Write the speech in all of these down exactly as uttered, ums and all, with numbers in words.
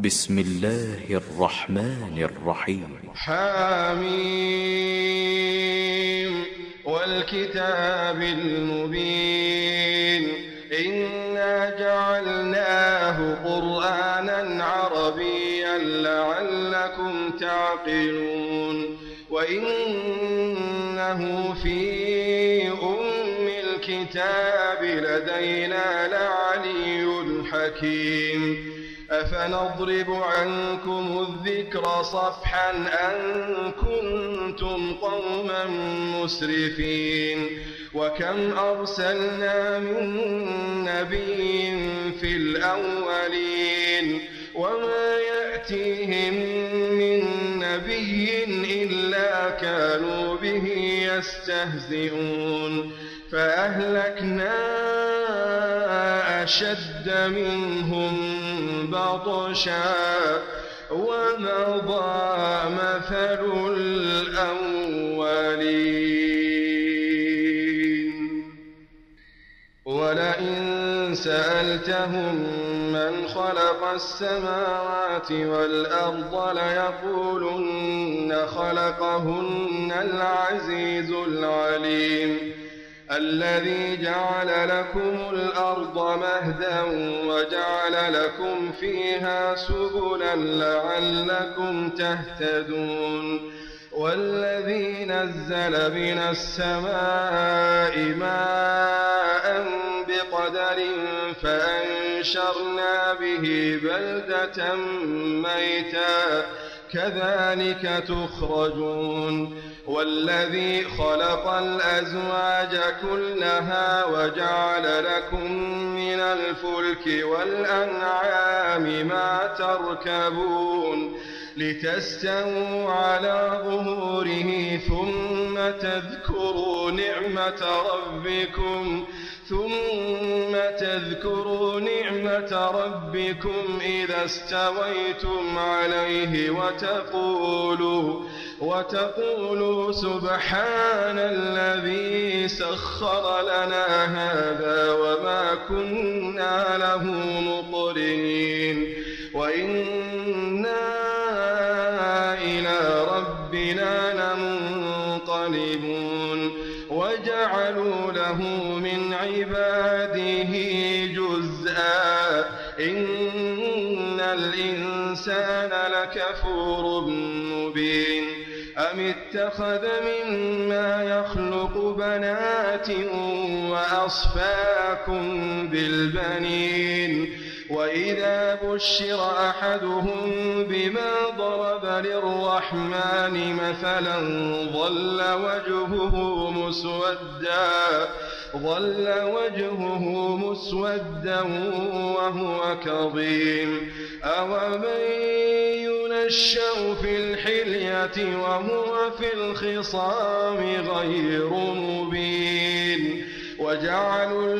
بسم الله الرحمن الرحيم. حميم والكتاب المبين إنا جعلناه قرآنا عربيا لعلكم تعقلون وإنه في أم الكتاب لدينا لعلي حكيم أفنضرب عنكم الذكر صفحا أن كنتم قوما مسرفين وكم أرسلنا من نبي في الأولين وما يأتيهم من نبي إلا كانوا به يستهزئون فأهلكنا أشد منهم بطشا ومضى مثل الأولين ولئن سألتهم من خلق السماوات والأرض ليقولن خلقهن العزيز العليم الذي جعل لكم الأرض مهدا وجعل لكم فيها سبلا لعلكم تهتدون والذي نزل من السماء ماء بقدر فأنشرنا به بلدة ميتا كذلك تخرجون والذي خلق الأزواج كلها وجعل لكم من الفلك والأنعام ما تركبون لتستووا على ظهوره ثم تذكروا نعمة ربكم ثم تذكروا نعمة ربكم إذا استويتم عليه وتقولوا وتقولوا سبحان الذي سخر لنا هذا وما كنا له مقرنين وإنا إلى ربنا لمنقلبون وجعلوا له من عباده جزءا إن الإنسان لكفور مبين أم اتخذ مما يخلق بنات وأصفاكم بالبنين وإذا بشر أحدهم بما ضرب للرحمن مثلا ظل وجهه مسودا ظل وجهه مسودا وهو كظيم أومن ينشأ في الحلية وهو في الخصام غير مبين وجعلوا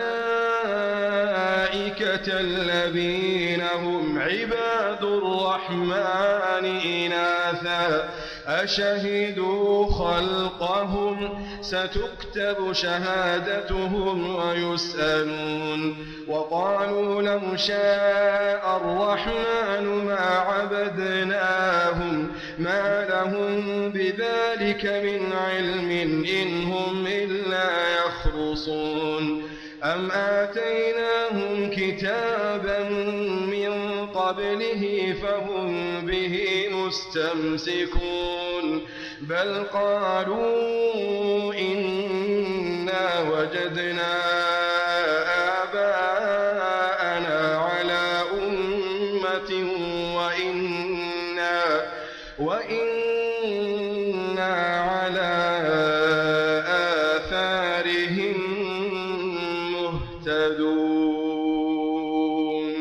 الملائكة الذين هم عباد الرحمن إناثا أشهدوا خلقهم ستكتب شهادتهم ويسألون وقالوا لو شاء الرحمن ما عبدناهم ما لهم بذلك من علم إن هم إلا يخرصون أم آتيناهم كتابا من قبله فهم به مستمسكون بل قالوا إنا وجدنا آباءنا على أمة وإنا وإنا على آثارهم مهتدون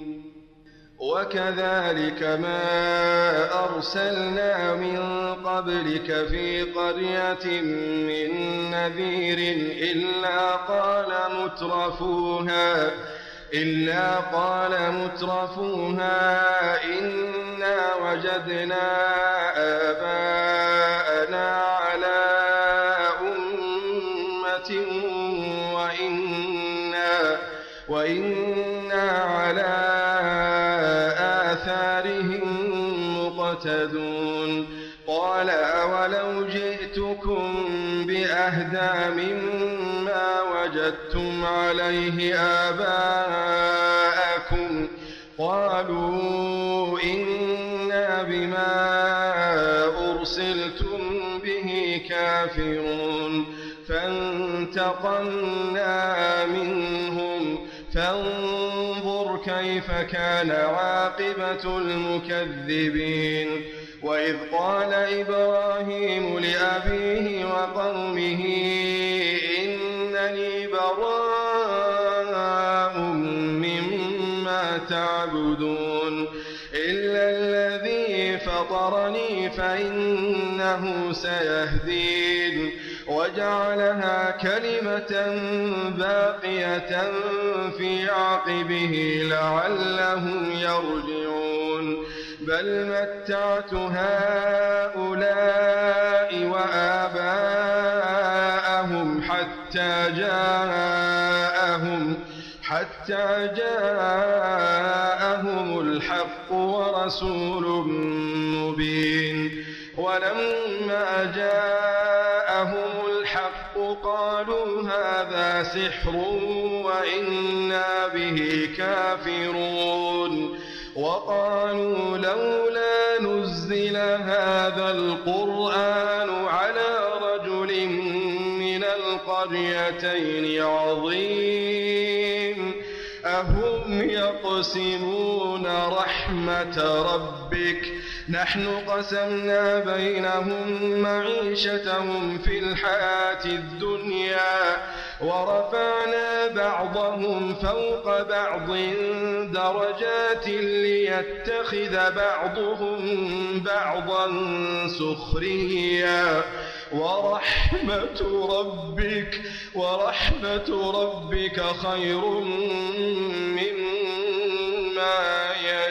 وكذلك ما أرسلنا من قبلك في قرية من نذير إلا قال مترفوها إلا قال مترفوها إنا وجدنا آباءنا على أمة وإنا وإنا على مقتدون قال أولو جئتكم بأهدى مما وجدتم عليه آباءكم قالوا إنا بما أرسلتم به كافرون فانتقمنا منهم فانظر كيف كان عاقبة المكذبين وإذ قال إبراهيم لأبيه وقومه إنني براء مما تعبدون إلا الذي فطرني فإنه سيهدين وجعلها كلمة باقية في عقبه لعلهم يرجعون بل متعت هؤلاء وآباءهم حتى جاءهم حتى جاءهم الحق ورسول مبين ولما جاءهم الحق قالوا هذا سحر وإنا به كافرون وقالوا لولا نزل هذا القرآن على رجل من القريتين عظيم أهم يقسمون رحمة ربك نحن قسمنا بينهم معيشتهم في الحياة الدنيا ورفعنا بعضهم فوق بعض درجات ليتخذ بعضهم بعضا سخريا ورحمة ربك ورحمة ربك خير مما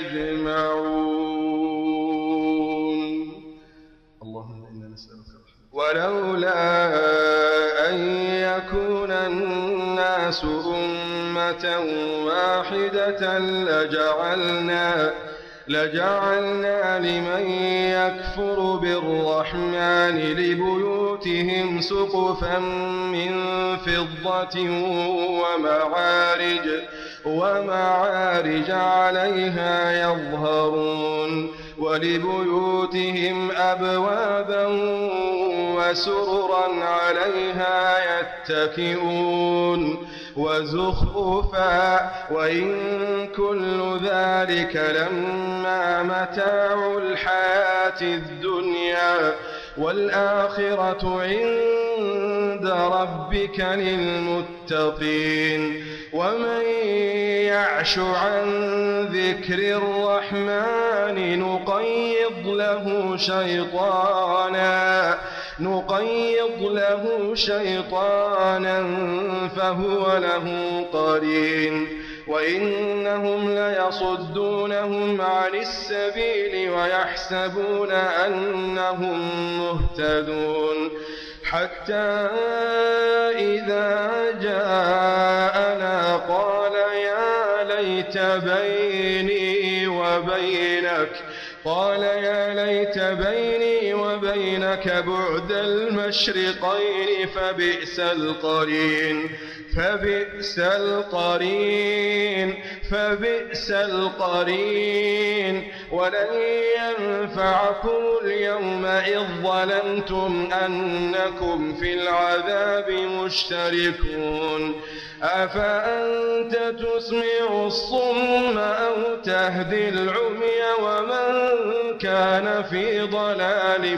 يجمعون اللهم إنا نسألك ولولا أن يكون الناس أمة واحدة لجعلنا لجعلنا لمن يكفر بالرحمن لبيوتهم سقفا من فضة ومعارج ومعارج عليها يظهرون ولبيوتهم أبوابا وسررا عليها يتكئون وزخرفا وإن كل ذلك لما متاع الحياة الدنيا والآخرة عند ربك للمتقين ومن يعش عن ذكر الرحمن نقيض له شيطانا نقيض له شيطانا فهو له قرين وإنهم ليصدونهم عن السبيل ويحسبون أنهم مهتدون حتى إذا جاءنا قال يا ليت بيني وبينك قال يا ليت بيني وبينك بعد المشرقين فبئس القرين فبئس القرين فبئس القرين ولن ينفعكم اليوم إذ ظلمتم أنكم في العذاب مشتركون أفأنت تسمع الصم أو تهدي العمي ومن كان في ضلال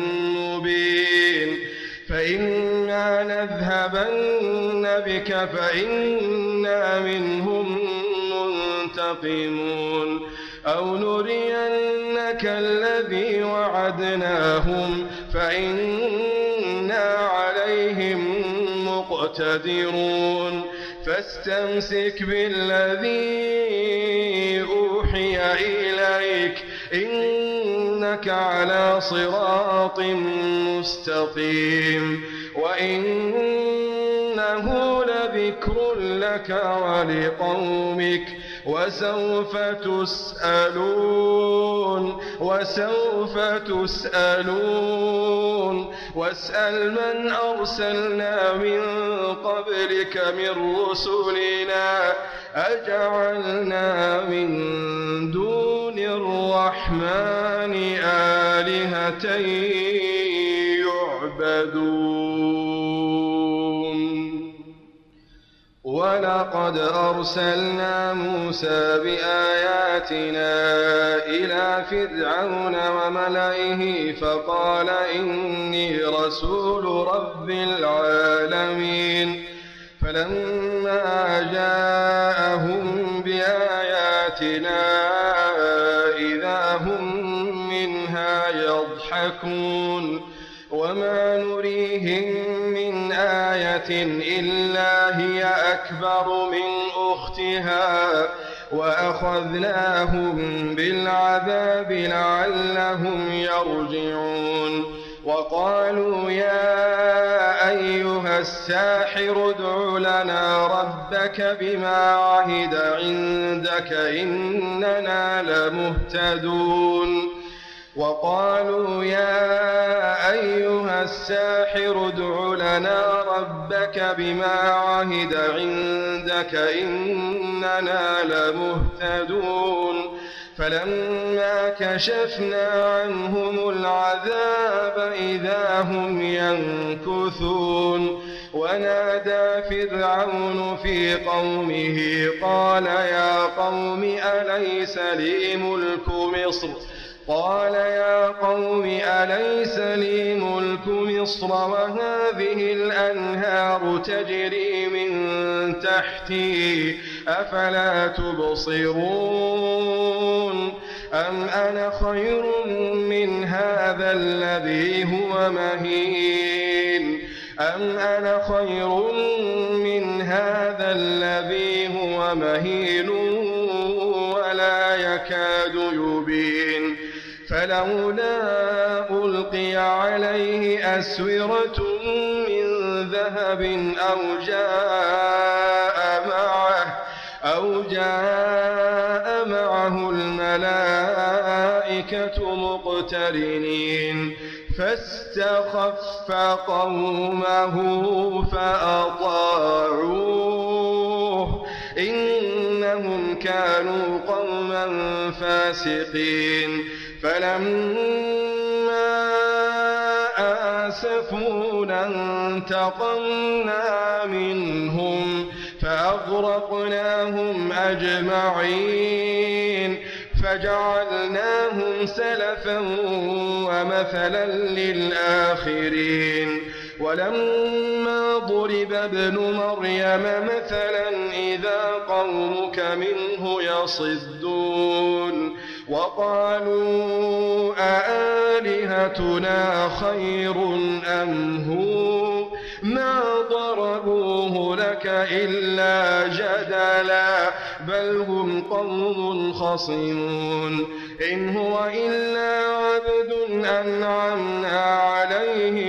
مبين فإما نذهبن بك فإنا منهم منتقمون أو نرينك الذي وعدناهم فإنا عليهم مقتدرون فاستمسك بالذي أوحي إليك إنك على صراط مستقيم وإنه لذكر لك ولقومك وسوف تسألون وسوف تسألون واسأل من أرسلنا من قبلك من رسلنا أجعلنا من دون الرحمن آلهة يعبدون ولقد أرسلنا موسى بآياتنا إلى فرعون وملئه فقال إني رسول رب العالمين فلما جاءهم بآياتنا إذا هم منها يضحكون وما نريهم من آية إلا هي أكبر من أختها وأخذناهم بالعذاب لعلهم يرجعون وقالوا يا أيها الساحر ادع لنا ربك بما عهد عندك إننا لمهتدون وقالوا يا أيها الساحر ادع لنا ربك بما عهد عندك إننا لمهتدون فلما كشفنا عنهم العذاب إذا هم ينكثون ونادى فرعون في قومه قال يا قوم أليس لي ملك مصر قال يا قوم أليس لي ملك مصر وهذه الأنهار تجري من تحتي أفلا تبصرون أم أنا خير من هذا الذي هو مهين أم أنا خير من هذا الذي هو مهين ولا يكاد يبين فلولا ألقي عليه أسورة من ذهب أو جاء معه أو جاء معه الملائكة مقترنين فاستخف قومه فأطاعوه إنهم كانوا قوما فاسقين فلما آسفونا انتقمنا منهم فأغرقناهم أجمعين فجعلناهم سلفا ومثلا للآخرين ولما ضرب ابن مريم مثلا إذا قومك منه يصدون وقالوا أآلهتنا خير أم هو ما ضربوه لك إلا جدلا بل هم قوم خصمون إن هو إلا عبد أنعمنا عليه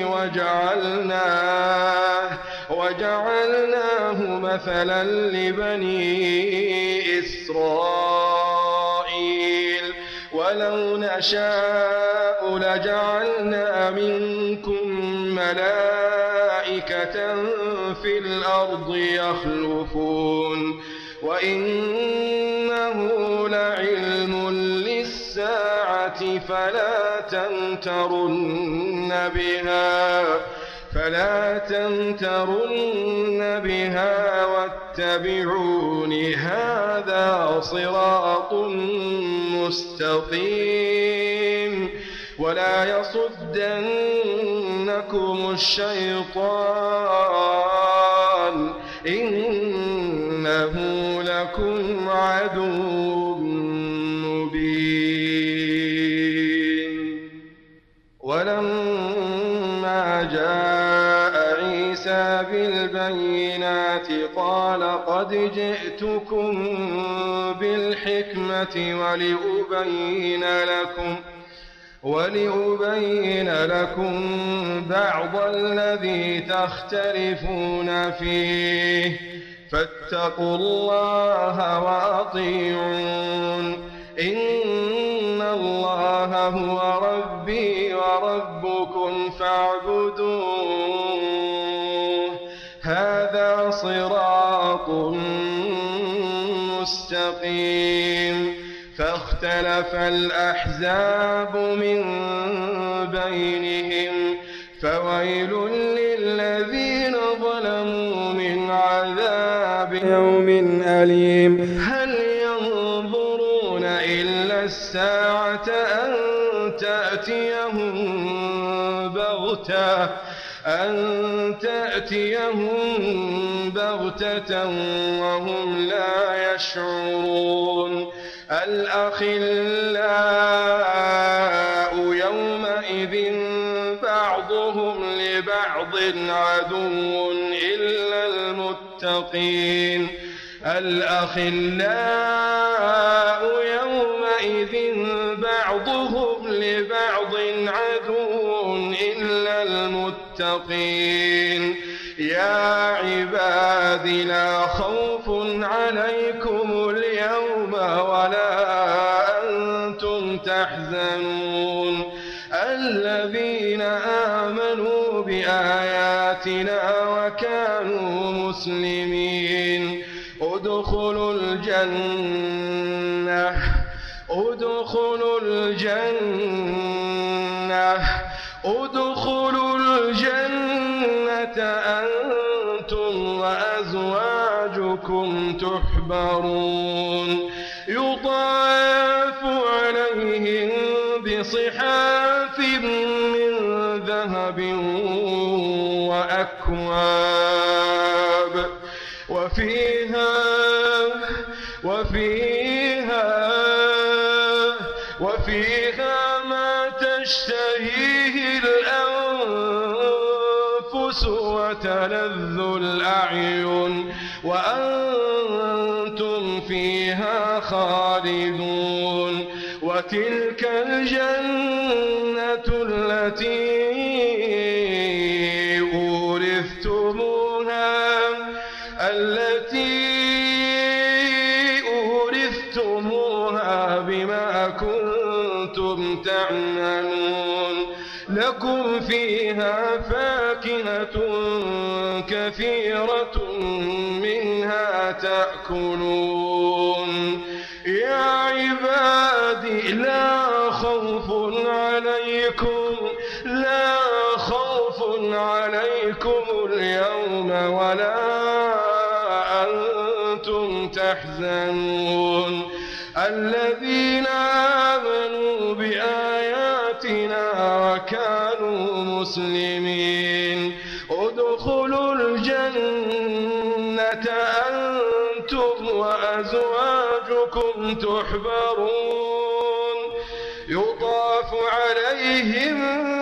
وجعلناه وجعلناه مثلا لبني إسرائيل ولو نشاء لجعلنا منكم ملائكة في الأرض يخلفون وإنه لعلم للساعة فلا تمترن بها فلا تمترن بها واتبعون هذا صراط مستقيم ولا يصدنكم الشيطان إنه لكم عدو مبين ولما جاء عيسى بالبينات قال قد جئتكم بالحكمة ولأبين لكم ولأبين لكم بعض الذي تختلفون فيه فاتقوا الله وأطيعون إن الله الله هو ربي وربكم فاعبدوه هذا صراط مستقيم فاختلف الأحزاب من بينهم فويل للذين ظلموا من عذاب يوم أليم هل ينظرون إلا الساعة أن تأتيهم بغتة أن تأتيهم بغتة وهم لا يشعرون الأخلاء يومئذ بعضهم لبعض عدو إلا المتقين الأخلاء يومئذ بعضهم لبعض عدو إلا المتقين يا عباد لا خوف عليكم اليوم ولا أنتم تحزنون الذين آمنوا بآياتنا وكانوا مسلمين ادخلوا الجنة ادخلوا الجنة ادخلوا الجنة أنتم وأزواجكم تحبرون يضاعف عليهم بصحاف من ذهب وأكواب وفيها وفيها وفيها ما تشتهيه الأنفس وتلذ الأعين وأنتم فيها خالدون وتلك الجنة التي أورثتموها التي أورثتموها بما كنتم تعملون لكم فيها فاكهة كثيرة منها تأكلون يا عبادي لا خوف عليكم لا خوف عليكم اليوم ولا أنتم تحزنون الذين آمنوا بآياتنا وكانوا مسلمين ادخلوا الجنة أنتم وأزواجكم تحبرون يطاف عليهم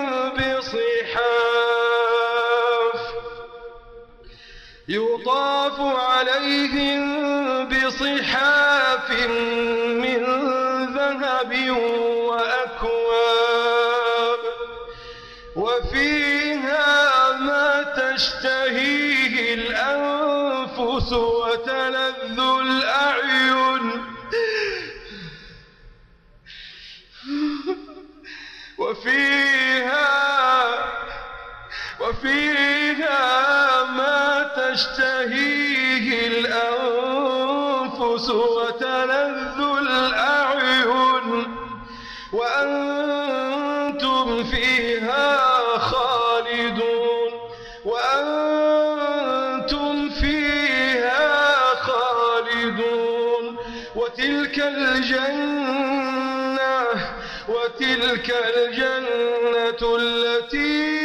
بصحاف يطاف عليهم بصحاف من ذهب وأكواب وفيها ما تشتهيه الأنفس وتلذ الأعين وفيها وفيها ما تشتهيه الأنفس وتلذ الأعين وأنتم فيها خالدون وأنتم فيها خالدون وتلك الجنة وتلك الجنة التي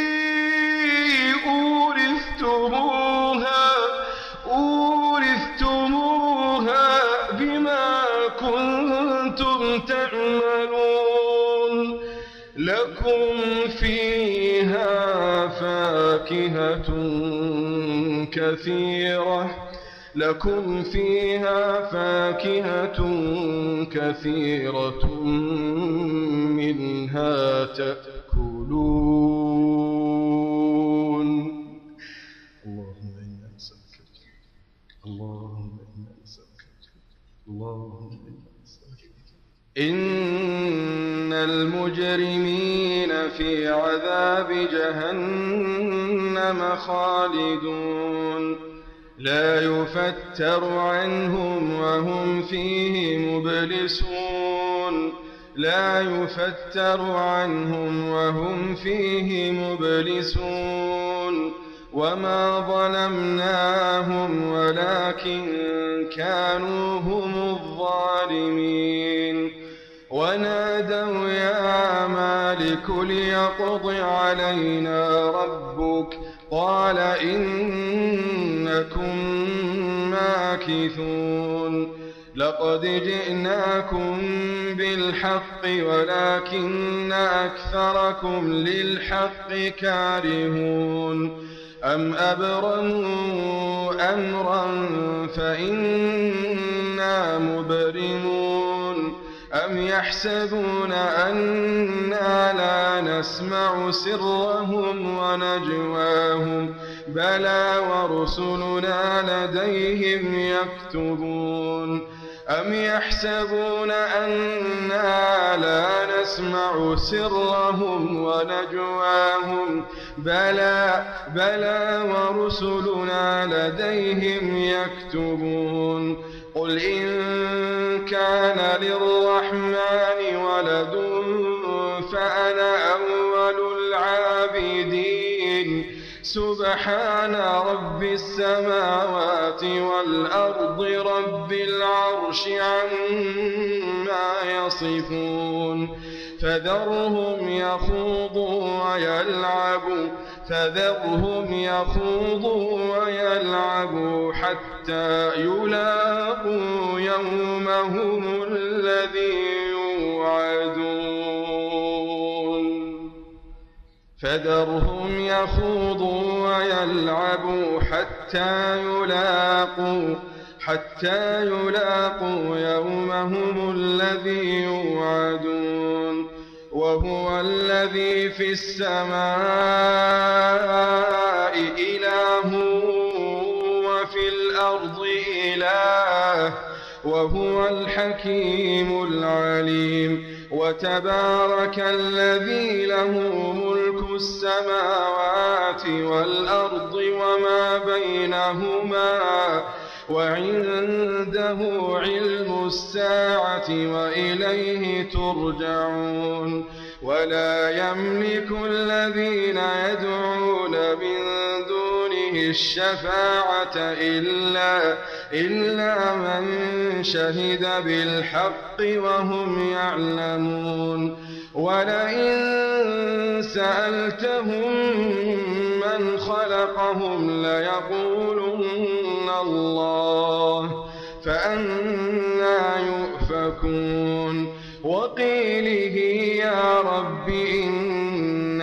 أورثتموها أورثتموها بما كنتم تعملون لكم فيها فاكهة كثيرة لكم فيها فاكهة كثيرة منها تأكلون اللهم إنا نسألك اللهم إنا نسألك اللهم إنا نسألك إن المجرمين في عذاب جهنم خالدون لا يفتر عنهم وهم فيه مبلسون لا يفتر عنهم وهم فيه مبلسون وما ظلمناهم ولكن كانوا هم الظالمين ونادوا يا مالك ليقض علينا ربك قال إنكم ماكثون لقد جئناكم بالحق ولكن أكثركم للحق كارهون أم أبرموا أمرا فإنا مبرمون أم يحسبون أنا لا نسمع سرهم ونجواهم بلى ورسلنا لديهم يكتبون أم يحسبون أنا لا نسمع سرهم ونجواهم بلى بلى ورسلنا لديهم يكتبون قل إن كان للرحمن ولد فأنا أول العابدين سبحان رب السماوات والأرض رب العرش عما يصفون فذرهم يخوضوا ويلعبوا فذرهم يخوضوا ويلعبوا حتى يلاقوا يومهم الذي يوعدون فذرهم يخوضوا ويلعبوا حتى يلاقوا حتى يلاقوا يومهم الذي يوعدون وهو الذي في السماء إله وفي الأرض إله وهو الحكيم العليم وتبارك الذي له ملك السماوات والأرض وما بينهما وعنده علم الساعة وإليه ترجعون ولا يملك الذين يدعون من دونه الشفاعة إلا, إلا من شهد بالحق وهم يعلمون ولئن سألتهم من خلقهم ليقولن الله فأنى يؤفكون وقيله يا رب إن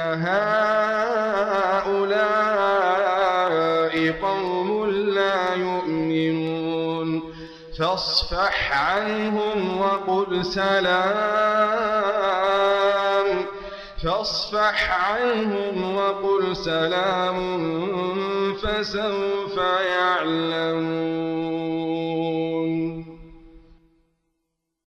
هؤلاء قوم لا يؤمنون فاصفح عنهم وقل سلام فاصفح عنهم وقل سلام فسوف يعلمون